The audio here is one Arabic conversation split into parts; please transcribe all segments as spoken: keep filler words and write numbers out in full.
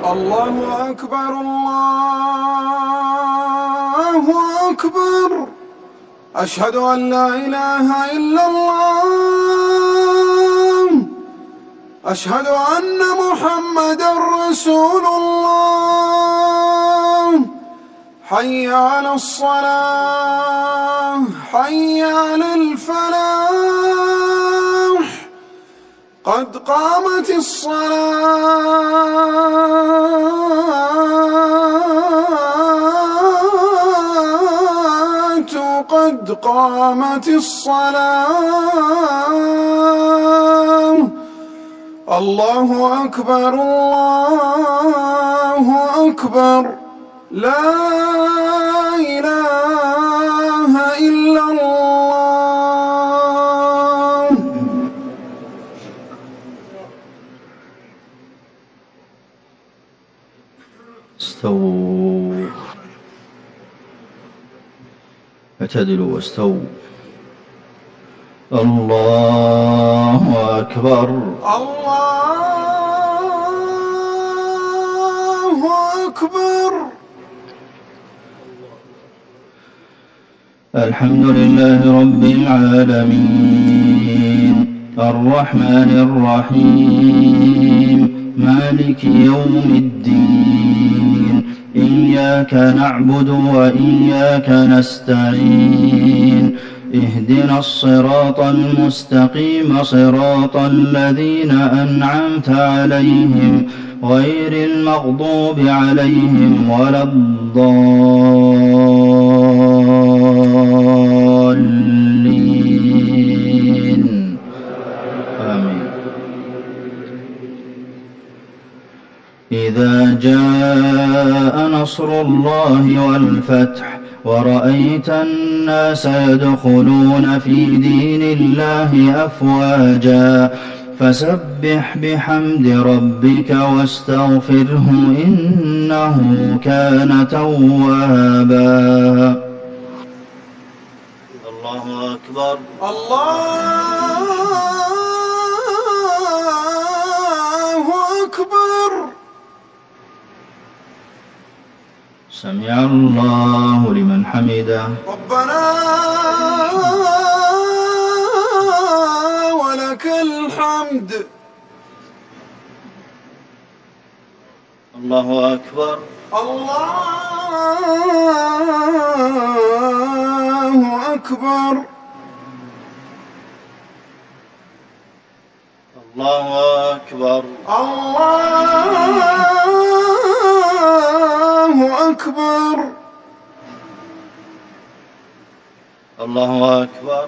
الله أكبر الله أكبر. أشهد أن لا إله إلا الله. أشهد أن محمدًا رسول الله. حي على الصلاة حي على الفلاح. قد قامت الصلاة قد قامت الصلاة. الله أكبر الله أكبر. لا إله إلا الله. استووا اعتدلوا واستووا. الله أكبر الله أكبر. الحمد لله رب العالمين الرحمن الرحيم مالك يوم الدين. إياك نعبد وإياك نستعين. اهدنا الصراط المستقيم صراط الذين أنعمت عليهم غير المغضوب عليهم ولا الضالين. آمين. إذا جاء نصر الله والفتح ورأيت الناس يدخلون في دين الله أفواجا فسبح بحمد ربك واستغفره إنه كان توابا. الله أكبر الله أكبر. سمع الله لمن حمده. ربنا ولك الحمد. الله أكبر الله أكبر. الله أكبر الله أكبر. الله أكبر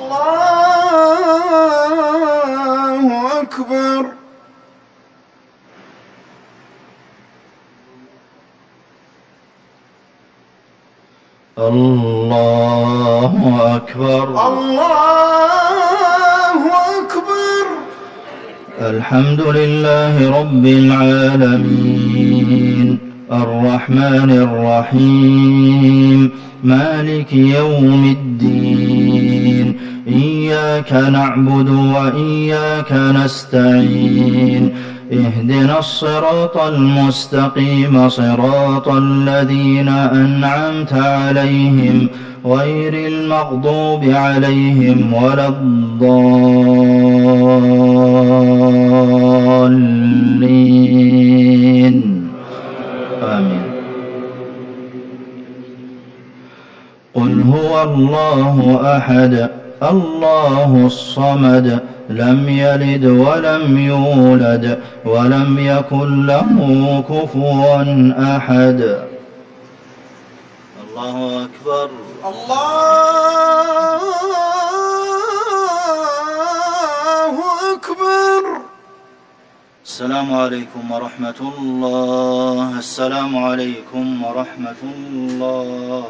الله أكبر. الله أكبر الله أكبر. الحمد لله رب العالمين الرحمن الرحيم مالك يوم الدين. إياك نعبد وإياك نستعين. اهدنا الصراط المستقيم صراط الذين أنعمت عليهم غير المغضوب عليهم ولا الضالين. آمين. قل هو الله أحد الله الصمد لم يلد ولم يولد ولم يكن له كفوا أحد. الله أكبر الله أكبر. السلام عليكم ورحمة الله. السلام عليكم ورحمة الله.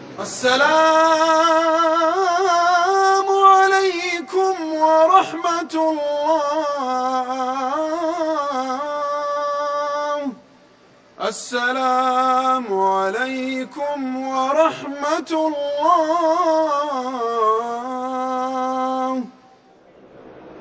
السلام عليكم ورحمة الله. السلام عليكم ورحمة الله.